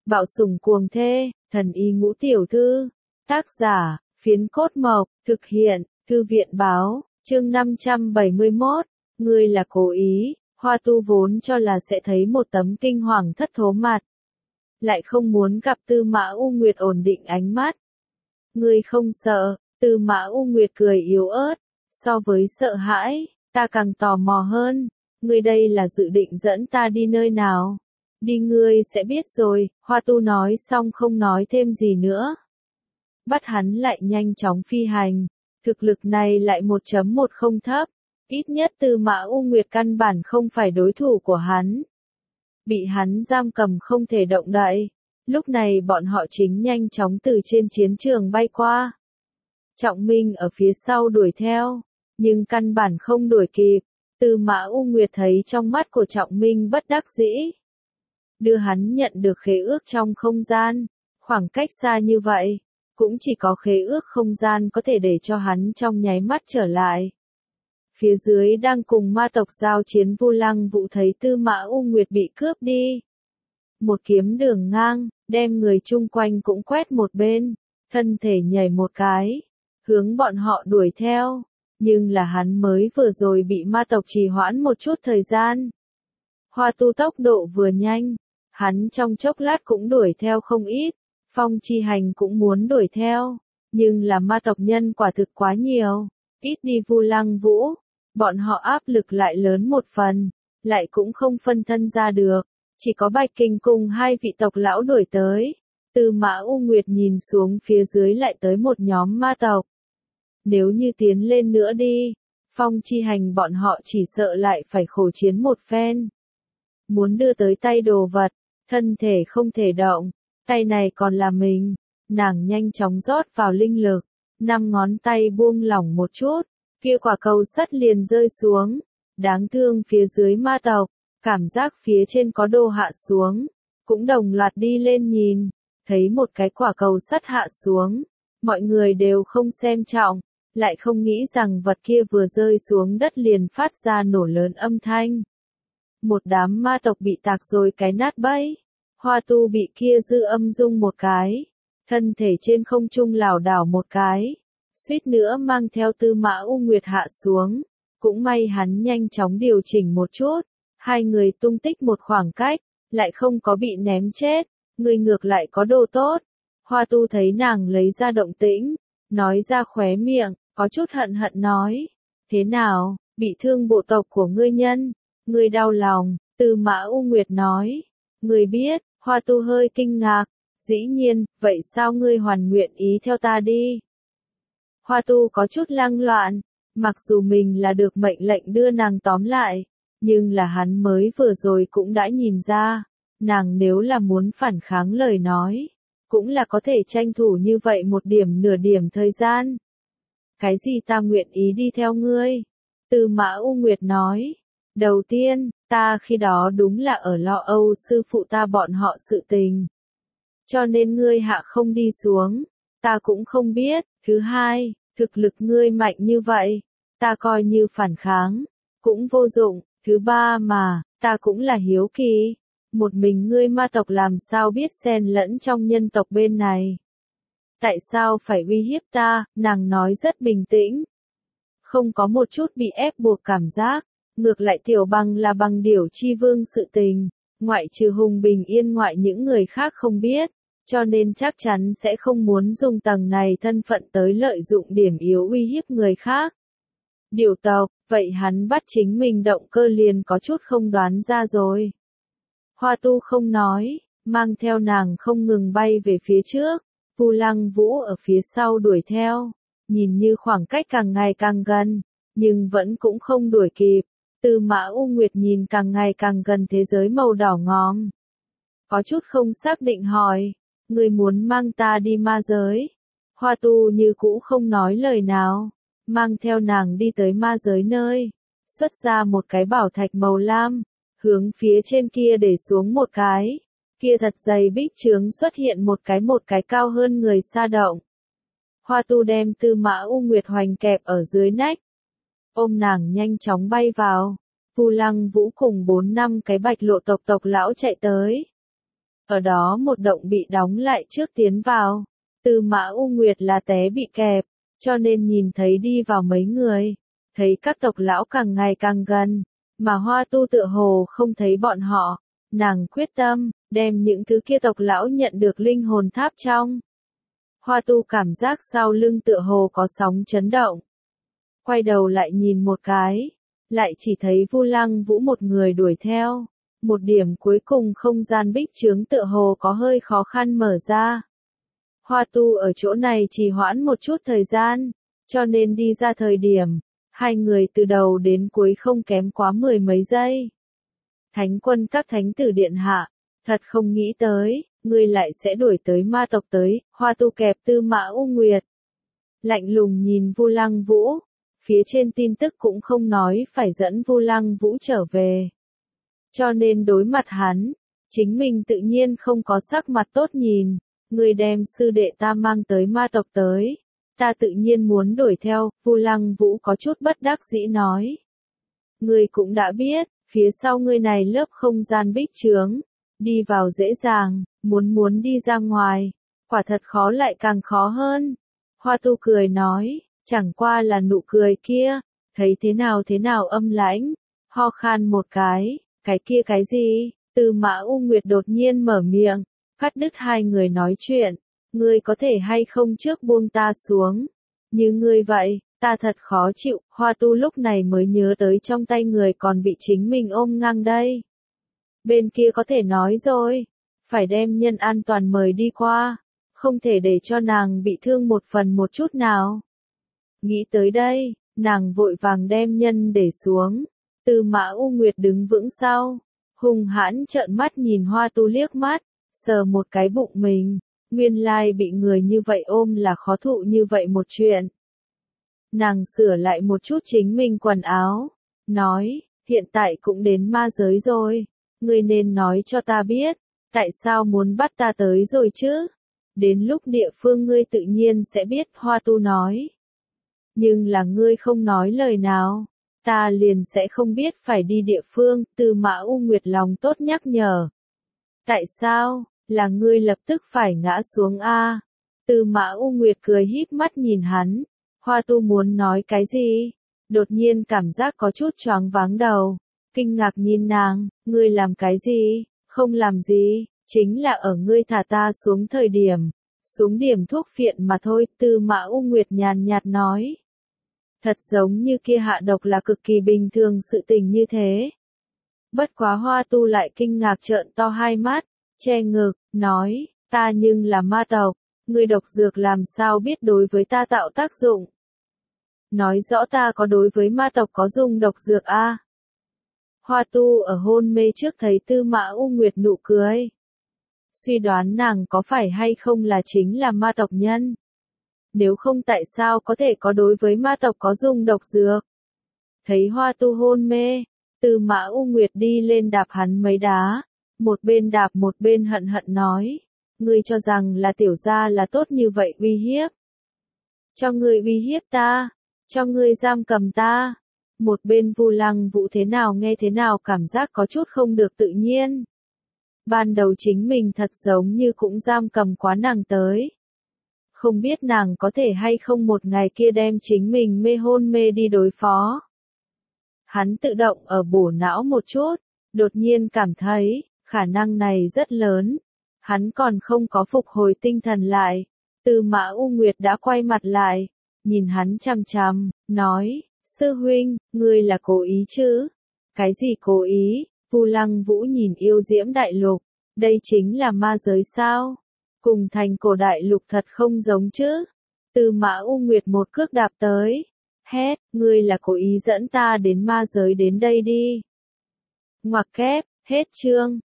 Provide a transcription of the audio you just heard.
Bạo sủng cuồng thê, thần y ngũ tiểu thư. Tác giả, Phiến Cốt Mộc, thực hiện, Thư viện báo, chương 571, ngươi là cố ý, Hoa Tu vốn cho là sẽ thấy một tấm kinh hoàng thất thố mặt. Lại không muốn gặp Tư Mã U Nguyệt ổn định ánh mắt. Ngươi không sợ, Tư Mã U Nguyệt cười yếu ớt, so với sợ hãi, ta càng tò mò hơn, ngươi đây là dự định dẫn ta đi nơi nào? Đi ngươi sẽ biết rồi, Hoa Tu nói xong không nói thêm gì nữa. Bắt hắn lại nhanh chóng phi hành, thực lực này lại 1.10 thấp, ít nhất Tư Mã U Nguyệt căn bản không phải đối thủ của hắn. Bị hắn giam cầm không thể động đậy, lúc này bọn họ chính nhanh chóng từ trên chiến trường bay qua. Trọng Minh ở phía sau đuổi theo, nhưng căn bản không đuổi kịp, Tư Mã U Nguyệt thấy trong mắt của Trọng Minh bất đắc dĩ. Đưa hắn nhận được khế ước trong không gian, khoảng cách xa như vậy, cũng chỉ có khế ước không gian có thể để cho hắn trong nháy mắt trở lại. Phía dưới đang cùng ma tộc giao chiến Vu Lăng Vũ thấy Tư Mã U Nguyệt bị cướp đi. Một kiếm đường ngang, đem người chung quanh cũng quét một bên, thân thể nhảy một cái, hướng bọn họ đuổi theo, nhưng là hắn mới vừa rồi bị ma tộc trì hoãn một chút thời gian. Hoa Tu tốc độ vừa nhanh, hắn trong chốc lát cũng đuổi theo không ít, Phong Chi Hành cũng muốn đuổi theo, nhưng là ma tộc nhân quả thực quá nhiều, ít đi Vu Lăng Vũ, bọn họ áp lực lại lớn một phần, lại cũng không phân thân ra được, chỉ có Bạch Kinh cùng hai vị tộc lão đuổi tới. Tư Mã U Nguyệt nhìn xuống phía dưới lại tới một nhóm ma tộc. Nếu như tiến lên nữa đi, Phong Chi Hành bọn họ chỉ sợ lại phải khổ chiến một phen. Muốn đưa tới tay đồ vật, thân thể không thể động, tay này còn là mình, nàng nhanh chóng rót vào linh lực, 5 ngón tay buông lỏng một chút, kia quả cầu sắt liền rơi xuống, đáng thương phía dưới ma tộc, cảm giác phía trên có đồ hạ xuống, cũng đồng loạt đi lên nhìn, thấy một cái quả cầu sắt hạ xuống, mọi người đều không xem trọng, lại không nghĩ rằng vật kia vừa rơi xuống đất liền phát ra nổ lớn âm thanh. Một đám ma tộc bị tạc rồi cái nát bấy. Hoa Tu bị kia dư âm rung một cái, thân thể trên không trung lảo đảo một cái, suýt nữa mang theo Tư Mã U Nguyệt hạ xuống, cũng may hắn nhanh chóng điều chỉnh một chút, hai người tung tích một khoảng cách, lại không có bị ném chết, người ngược lại có đồ tốt. Hoa Tu thấy nàng lấy ra động tĩnh, nói ra khóe miệng, có chút hận hận nói, thế nào, bị thương bộ tộc của ngươi nhân, ngươi đau lòng, Tư Mã U Nguyệt nói, ngươi biết. Hoa Tu hơi kinh ngạc, dĩ nhiên, vậy sao ngươi hoàn nguyện ý theo ta đi? Hoa Tu có chút lang loạn, mặc dù mình là được mệnh lệnh đưa nàng tóm lại, nhưng là hắn mới vừa rồi cũng đã nhìn ra, nàng nếu là muốn phản kháng lời nói, cũng là có thể tranh thủ như vậy một điểm nửa điểm thời gian. Cái gì ta nguyện ý đi theo ngươi? Tư Mã U Nguyệt nói. Đầu tiên, ta khi đó đúng là ở lo âu sư phụ ta bọn họ sự tình. Cho nên ngươi hạ không đi xuống, ta cũng không biết. Thứ hai, thực lực ngươi mạnh như vậy, ta coi như phản kháng, cũng vô dụng. Thứ ba mà, ta cũng là hiếu kỳ. Một mình ngươi ma tộc làm sao biết xen lẫn trong nhân tộc bên này. Tại sao phải uy hiếp ta, nàng nói rất bình tĩnh. Không có một chút bị ép buộc cảm giác. Ngược lại Tiểu Bằng là bằng điểu chi vương sự tình, ngoại trừ Hùng Bình Yên ngoại những người khác không biết, cho nên chắc chắn sẽ không muốn dùng tầng này thân phận tới lợi dụng điểm yếu uy hiếp người khác. Điểu tộc, vậy hắn bắt chính mình động cơ liền có chút không đoán ra rồi. Hoa Tu không nói, mang theo nàng không ngừng bay về phía trước, Vu Lăng Vũ ở phía sau đuổi theo, nhìn như khoảng cách càng ngày càng gần, nhưng vẫn cũng không đuổi kịp. Tư Mã U Nguyệt nhìn càng ngày càng gần thế giới màu đỏ ngòm. Có chút không xác định hỏi, người muốn mang ta đi ma giới? Hoa Tu như cũ không nói lời nào, mang theo nàng đi tới ma giới nơi, xuất ra một cái bảo thạch màu lam, hướng phía trên kia để xuống một cái, kia thật dày bích chướng xuất hiện một cái cao hơn người sa động. Hoa Tu đem Tư Mã U Nguyệt hoành kẹp ở dưới nách, ôm nàng nhanh chóng bay vào. Vu Lăng Vũ cùng 4-5 cái Bạch Lộ tộc lão chạy tới. Ở đó một động bị đóng lại trước tiến vào. Tư Mã U Nguyệt là té bị kẹp, cho nên nhìn thấy đi vào mấy người. Thấy các tộc lão càng ngày càng gần, mà Hoa Tu tựa hồ không thấy bọn họ. Nàng quyết tâm, đem những thứ kia tộc lão nhận được linh hồn tháp trong. Hoa Tu cảm giác sau lưng tựa hồ có sóng chấn động. Quay đầu lại nhìn một cái, lại chỉ thấy Vu Lăng Vũ một người đuổi theo. Một điểm cuối cùng không gian bích chướng tựa hồ có hơi khó khăn mở ra. Hoa Tu ở chỗ này trì hoãn một chút thời gian, cho nên đi ra thời điểm, hai người từ đầu đến cuối không kém quá 10 mấy giây. Thánh quân các thánh tử điện hạ, thật không nghĩ tới, ngươi lại sẽ đuổi tới ma tộc tới. Hoa Tu kẹp Tư Mã U Nguyệt. Lạnh lùng nhìn Vu Lăng Vũ, phía trên tin tức cũng không nói phải dẫn Vu Lăng Vũ trở về. Cho nên đối mặt hắn, chính mình tự nhiên không có sắc mặt tốt nhìn. Ngươi đem sư đệ ta mang tới ma tộc tới, ta tự nhiên muốn đuổi theo. Vu Lăng Vũ có chút bất đắc dĩ nói. Ngươi cũng đã biết, phía sau ngươi này lớp không gian bích chướng, đi vào dễ dàng, muốn đi ra ngoài, quả thật khó lại càng khó hơn. Hoa Tu cười nói, chẳng qua là nụ cười kia, thấy thế nào âm lãnh, ho khan một cái kia cái gì? Tư Mã U Nguyệt đột nhiên mở miệng, cắt đứt hai người nói chuyện, ngươi có thể hay không trước buông ta xuống, như ngươi vậy, ta thật khó chịu. Hoa Tu lúc này mới nhớ tới trong tay người còn bị chính mình ôm ngang đây. Bên kia có thể nói rồi, phải đem nhân an toàn mời đi qua, không thể để cho nàng bị thương một phần một chút nào. Nghĩ tới đây, nàng vội vàng đem nhân để xuống. Tư Mã U Nguyệt đứng vững sau, hung hãn trợn mắt nhìn Hoa Tu liếc mắt, sờ một cái bụng mình, nguyên lai bị người như vậy ôm là khó thụ như vậy một chuyện. Nàng sửa lại một chút chính mình quần áo, nói, hiện tại cũng đến ma giới rồi, ngươi nên nói cho ta biết, tại sao muốn bắt ta tới rồi chứ? Đến lúc địa phương ngươi tự nhiên sẽ biết. Hoa Tu nói. Nhưng là ngươi không nói lời nào, ta liền sẽ không biết phải đi địa phương. Tư Mã U Nguyệt lòng tốt nhắc nhở. Tại sao, là ngươi lập tức phải ngã xuống a? Tư Mã U Nguyệt cười híp mắt nhìn hắn. Hoa Tu muốn nói cái gì? Đột nhiên cảm giác có chút choáng váng đầu. Kinh ngạc nhìn nàng, ngươi làm cái gì? Không làm gì, chính là ở ngươi thả ta xuống thời điểm. Xuống điểm thuốc phiện mà thôi. Tư Mã U Nguyệt nhàn nhạt nói. Thật giống như kia hạ độc là cực kỳ bình thường sự tình như thế. Bất quá Hoa Tu lại kinh ngạc trợn to hai mắt, che ngực, nói, ta nhưng là ma tộc, ngươi độc dược làm sao biết đối với ta tạo tác dụng. Nói rõ ta có đối với ma tộc có dùng độc dược a? Hoa Tu ở hôn mê trước thấy Tư Mã U Nguyệt nụ cười. Suy đoán nàng có phải hay không là chính là ma tộc nhân. Nếu không tại sao có thể có đối với ma tộc có dùng độc dược. Thấy Hoa Tu hôn mê, Tư Mã U Nguyệt đi lên đạp hắn mấy đá, một bên đạp một bên hận hận nói, ngươi cho rằng là tiểu gia là tốt như vậy uy hiếp. Cho ngươi uy hiếp ta, cho ngươi giam cầm ta. Một bên Vu Lăng Vũ thế nào nghe thế nào cảm giác có chút không được tự nhiên. Ban đầu chính mình thật giống như cũng giam cầm quá nàng tới. Không biết nàng có thể hay không một ngày kia đem chính mình mê hôn mê đi đối phó. Hắn tự động ở bổ não một chút, đột nhiên cảm thấy, khả năng này rất lớn. Hắn còn không có phục hồi tinh thần lại. Tư Mã U Nguyệt đã quay mặt lại, nhìn hắn chằm chằm, nói, sư huynh, ngươi là cố ý chứ? Cái gì cố ý? Vu Lăng Vũ nhìn yêu diễm đại lục, đây chính là ma giới sao? Cùng thành cổ đại lục thật không giống chứ? Tư Mã U Nguyệt một cước đạp tới, hét, ngươi là cố ý dẫn ta đến ma giới đến đây đi. Ngoặc kép, hết chương.